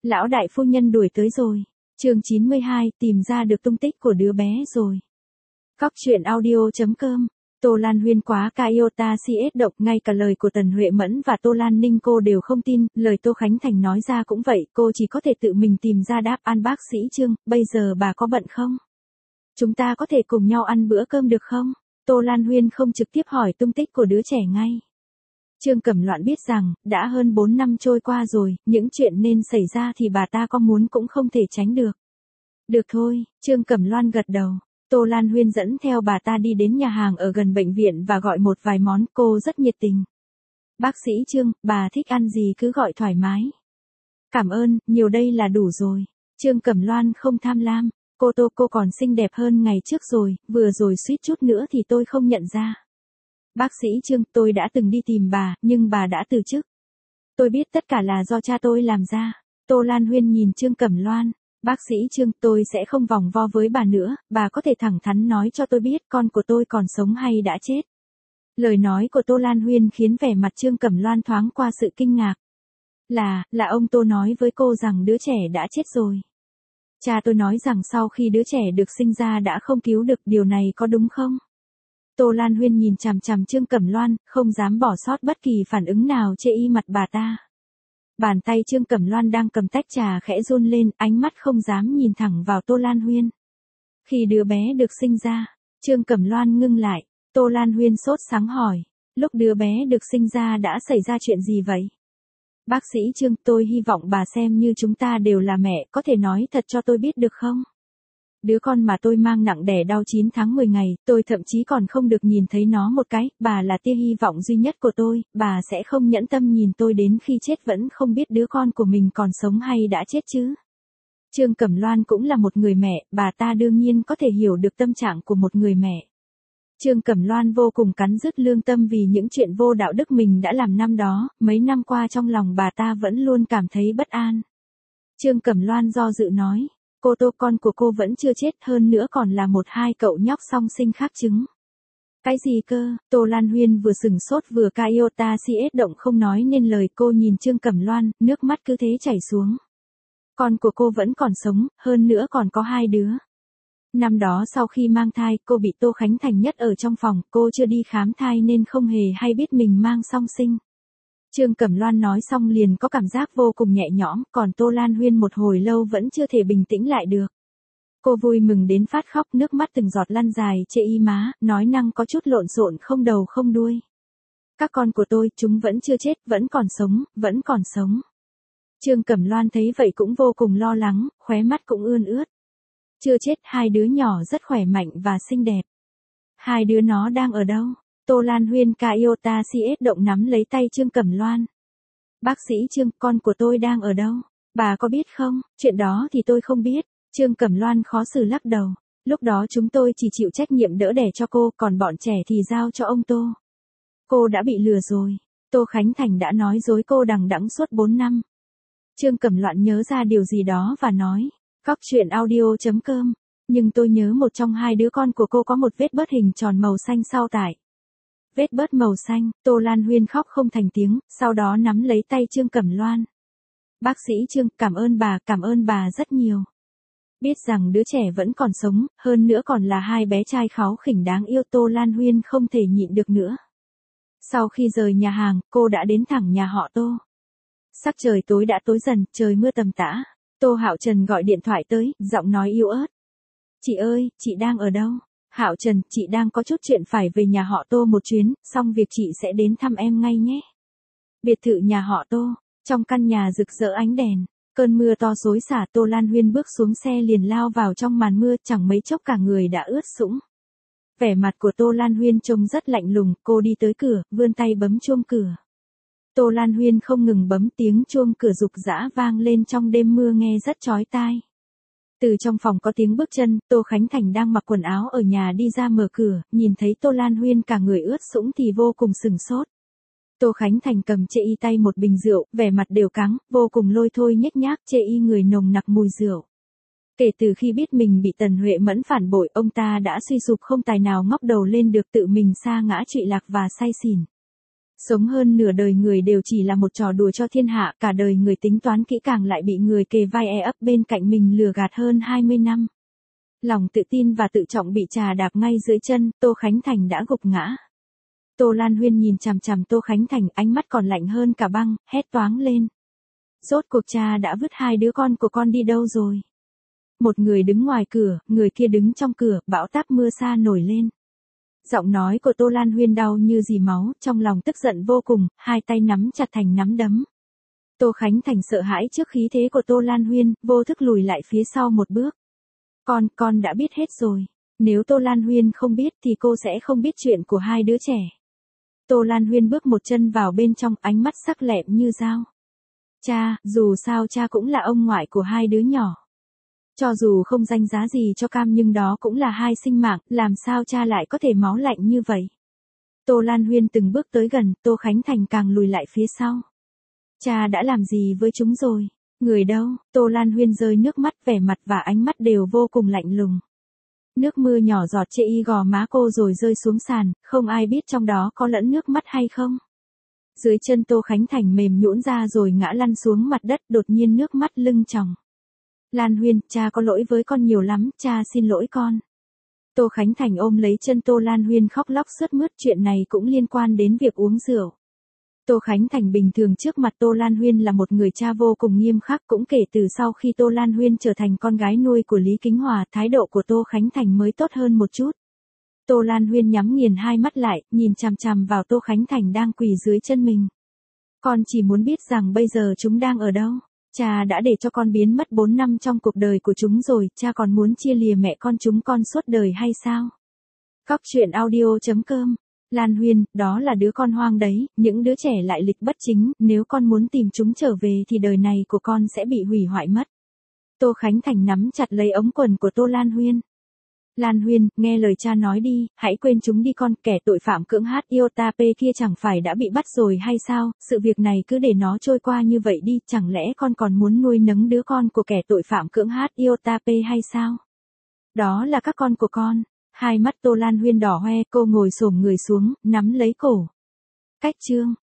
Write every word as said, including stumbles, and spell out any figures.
Lão đại phu nhân đuổi tới rồi. Chương chín mươi hai, tìm ra được tung tích của đứa bé rồi. Góc truyện audio.com. Tô Lan Huyên quá ca yêu ta si ết độc, ngay cả lời của Tần Huệ Mẫn và Tô Lan Ninh cô đều không tin, lời Tô Khánh Thành nói ra cũng vậy, cô chỉ có thể tự mình tìm ra đáp án. Bác sĩ Trương, bây giờ bà có bận không? Chúng ta có thể cùng nhau ăn bữa cơm được không? Tô Lan Huyên không trực tiếp hỏi tung tích của đứa trẻ ngay. Trương Cẩm Loan biết rằng, đã hơn bốn năm trôi qua rồi, những chuyện nên xảy ra thì bà ta có muốn cũng không thể tránh được. Được thôi, Trương Cẩm Loan gật đầu. Tô Lan Huyên dẫn theo bà ta đi đến nhà hàng ở gần bệnh viện và gọi một vài món, cô rất nhiệt tình. Bác sĩ Trương, bà thích ăn gì cứ gọi thoải mái. Cảm ơn, nhiều đây là đủ rồi. Trương Cẩm Loan không tham lam. Cô Tô, cô còn xinh đẹp hơn ngày trước rồi, vừa rồi suýt chút nữa thì tôi không nhận ra. Bác sĩ Trương, tôi đã từng đi tìm bà, nhưng bà đã từ chức. Tôi biết tất cả là do cha tôi làm ra. Tô Lan Huyên nhìn Trương Cẩm Loan. Bác sĩ Trương, tôi sẽ không vòng vo với bà nữa, bà có thể thẳng thắn nói cho tôi biết con của tôi còn sống hay đã chết. Lời nói của Tô Lan Huyên khiến vẻ mặt Trương Cẩm Loan thoáng qua sự kinh ngạc. Là, là ông Tô nói với cô rằng đứa trẻ đã chết rồi. Cha tôi nói rằng sau khi đứa trẻ được sinh ra đã không cứu được, điều này có đúng không? Tô Lan Huyên nhìn chằm chằm Trương Cẩm Loan, không dám bỏ sót bất kỳ phản ứng nào chê y mặt bà ta. Bàn tay Trương Cẩm Loan đang cầm tách trà khẽ run lên, ánh mắt không dám nhìn thẳng vào Tô Lan Huyên. Khi đứa bé được sinh ra, Trương Cẩm Loan ngưng lại, Tô Lan Huyên sốt sắng hỏi, lúc đứa bé được sinh ra đã xảy ra chuyện gì vậy? Bác sĩ Trương, tôi hy vọng bà xem như chúng ta đều là mẹ, có thể nói thật cho tôi biết được không? Đứa con mà tôi mang nặng đẻ đau chín tháng mười ngày, tôi thậm chí còn không được nhìn thấy nó một cái, bà là tia hy vọng duy nhất của tôi, bà sẽ không nhẫn tâm nhìn tôi đến khi chết vẫn không biết đứa con của mình còn sống hay đã chết chứ. Trương Cẩm Loan cũng là một người mẹ, bà ta đương nhiên có thể hiểu được tâm trạng của một người mẹ. Trương Cẩm Loan vô cùng cắn rứt lương tâm vì những chuyện vô đạo đức mình đã làm năm đó, mấy năm qua trong lòng bà ta vẫn luôn cảm thấy bất an. Trương Cẩm Loan do dự nói. Cô Tô, con của cô vẫn chưa chết, hơn nữa còn là một hai cậu nhóc song sinh khác chứng. Cái gì cơ? Tô Lan Huyên vừa sừng sốt vừa ca yêu ta si ết động không nói nên lời. Cô nhìn Trương Cẩm Loan, nước mắt cứ thế chảy xuống. Con của cô vẫn còn sống, hơn nữa còn có hai đứa. Năm đó sau khi mang thai, cô bị Tô Khánh Thành nhất ở trong phòng, cô chưa đi khám thai nên không hề hay biết mình mang song sinh. Trương Cẩm Loan nói xong liền có cảm giác vô cùng nhẹ nhõm, còn Tô Lan Huyên một hồi lâu vẫn chưa thể bình tĩnh lại được. Cô vui mừng đến phát khóc, nước mắt từng giọt lăn dài chê y má, nói năng có chút lộn xộn không đầu không đuôi. Các con của tôi, chúng vẫn chưa chết, vẫn còn sống, vẫn còn sống. Trương Cẩm Loan thấy vậy cũng vô cùng lo lắng, khóe mắt cũng ươn ướt. Chưa chết, hai đứa nhỏ rất khỏe mạnh và xinh đẹp. Hai đứa nó đang ở đâu? Tô Lan Huyên ca yêu ta si ết động nắm lấy tay Trương Cẩm Loan. Bác sĩ Trương, con của tôi đang ở đâu? Bà có biết không? Chuyện đó thì tôi không biết. Trương Cẩm Loan khó xử lắc đầu. Lúc đó chúng tôi chỉ chịu trách nhiệm đỡ đẻ cho cô, còn bọn trẻ thì giao cho ông Tô. Cô đã bị lừa rồi. Tô Khánh Thành đã nói dối cô đằng đẵng suốt bốn năm. Trương Cẩm Loan nhớ ra điều gì đó và nói. Góc truyện audio.com. Nhưng tôi nhớ một trong hai đứa con của cô có một vết bớt hình tròn màu xanh sau tải. Vết bớt màu xanh, Tô Lan Huyên khóc không thành tiếng, sau đó nắm lấy tay Trương Cẩm Loan. Bác sĩ Trương, cảm ơn bà, cảm ơn bà rất nhiều. Biết rằng đứa trẻ vẫn còn sống, hơn nữa còn là hai bé trai kháu khỉnh đáng yêu, Tô Lan Huyên không thể nhịn được nữa. Sau khi rời nhà hàng, cô đã đến thẳng nhà họ Tô. Sắc trời tối đã tối dần, trời mưa tầm tã. Tô Hạo Trần gọi điện thoại tới, giọng nói yếu ớt. Chị ơi, chị đang ở đâu? Hạo Trần, chị đang có chút chuyện phải về nhà họ Tô một chuyến, xong việc chị sẽ đến thăm em ngay nhé. Biệt thự nhà họ Tô, trong căn nhà rực rỡ ánh đèn, cơn mưa to xối xả, Tô Lan Huyên bước xuống xe liền lao vào trong màn mưa, chẳng mấy chốc cả người đã ướt sũng. Vẻ mặt của Tô Lan Huyên trông rất lạnh lùng, cô đi tới cửa, vươn tay bấm chuông cửa. Tô Lan Huyên không ngừng bấm, tiếng chuông cửa rục rã vang lên trong đêm mưa nghe rất chói tai. Từ trong phòng có tiếng bước chân, Tô Khánh Thành đang mặc quần áo ở nhà đi ra mở cửa, nhìn thấy Tô Lan Huyên cả người ướt sũng thì vô cùng sừng sốt. Tô Khánh Thành cầm chê y tay một bình rượu, vẻ mặt đều căng, vô cùng lôi thôi nhếch nhác, chê y người nồng nặc mùi rượu. Kể từ khi biết mình bị Tần Huệ Mẫn phản bội, ông ta đã suy sụp không tài nào ngóc đầu lên được, tự mình sa ngã trụy lạc và say xỉn. Sống hơn nửa đời người đều chỉ là một trò đùa cho thiên hạ, cả đời người tính toán kỹ càng lại bị người kề vai e ấp bên cạnh mình lừa gạt hơn hai mươi năm. Lòng tự tin và tự trọng bị trà đạp ngay dưới chân, Tô Khánh Thành đã gục ngã. Tô Lan Huyên nhìn chằm chằm Tô Khánh Thành, ánh mắt còn lạnh hơn cả băng, hét toáng lên. Rốt cuộc cha đã vứt hai đứa con của con đi đâu rồi? Một người đứng ngoài cửa, người kia đứng trong cửa, bão táp mưa sa nổi lên. Giọng nói của Tô Lan Huyên đau như dì máu, trong lòng tức giận vô cùng, hai tay nắm chặt thành nắm đấm. Tô Khánh Thành sợ hãi trước khí thế của Tô Lan Huyên, vô thức lùi lại phía sau một bước. Con, con đã biết hết rồi. Nếu Tô Lan Huyên không biết thì cô sẽ không biết chuyện của hai đứa trẻ. Tô Lan Huyên bước một chân vào bên trong, ánh mắt sắc lẹm như dao. Cha, dù sao cha cũng là ông ngoại của hai đứa nhỏ. Cho dù không danh giá gì cho cam nhưng đó cũng là hai sinh mạng, làm sao cha lại có thể máu lạnh như vậy? Tô Lan Huyên từng bước tới gần, Tô Khánh Thành càng lùi lại phía sau. Cha đã làm gì với chúng rồi? Người đâu? Tô Lan Huyên rơi nước mắt, vẻ mặt và ánh mắt đều vô cùng lạnh lùng. Nước mưa nhỏ giọt chệ y gò má cô rồi rơi xuống sàn, không ai biết trong đó có lẫn nước mắt hay không. Dưới chân Tô Khánh Thành mềm nhũn ra rồi ngã lăn xuống mặt đất, đột nhiên nước mắt lưng tròng. Lan Huyên, cha có lỗi với con nhiều lắm, cha xin lỗi con. Tô Khánh Thành ôm lấy chân Tô Lan Huyên khóc lóc sướt mướt, chuyện này cũng liên quan đến việc uống rượu. Tô Khánh Thành bình thường trước mặt Tô Lan Huyên là một người cha vô cùng nghiêm khắc, cũng kể từ sau khi Tô Lan Huyên trở thành con gái nuôi của Lý Kính Hòa, thái độ của Tô Khánh Thành mới tốt hơn một chút. Tô Lan Huyên nhắm nghiền hai mắt lại, nhìn chằm chằm vào Tô Khánh Thành đang quỳ dưới chân mình. Con chỉ muốn biết rằng bây giờ chúng đang ở đâu. Cha đã để cho con biến mất bốn năm trong cuộc đời của chúng rồi, cha còn muốn chia lìa mẹ con chúng con suốt đời hay sao? Cóc truyện audio chấm com. Lan Huyên, đó là đứa con hoang đấy, những đứa trẻ lại lịch bất chính, nếu con muốn tìm chúng trở về thì đời này của con sẽ bị hủy hoại mất. Tô Khánh Thành nắm chặt lấy ống quần của Tô Lan Huyên. Lan Huyên, nghe lời cha nói đi, hãy quên chúng đi con, kẻ tội phạm cưỡng hát Iotapé kia chẳng phải đã bị bắt rồi hay sao, sự việc này cứ để nó trôi qua như vậy đi, chẳng lẽ con còn muốn nuôi nấng đứa con của kẻ tội phạm cưỡng hát Iotapé hay sao? Đó là các con của con. Hai mắt Tô Lan Huyên đỏ hoe, cô ngồi xổm người xuống, nắm lấy cổ. Cách chương.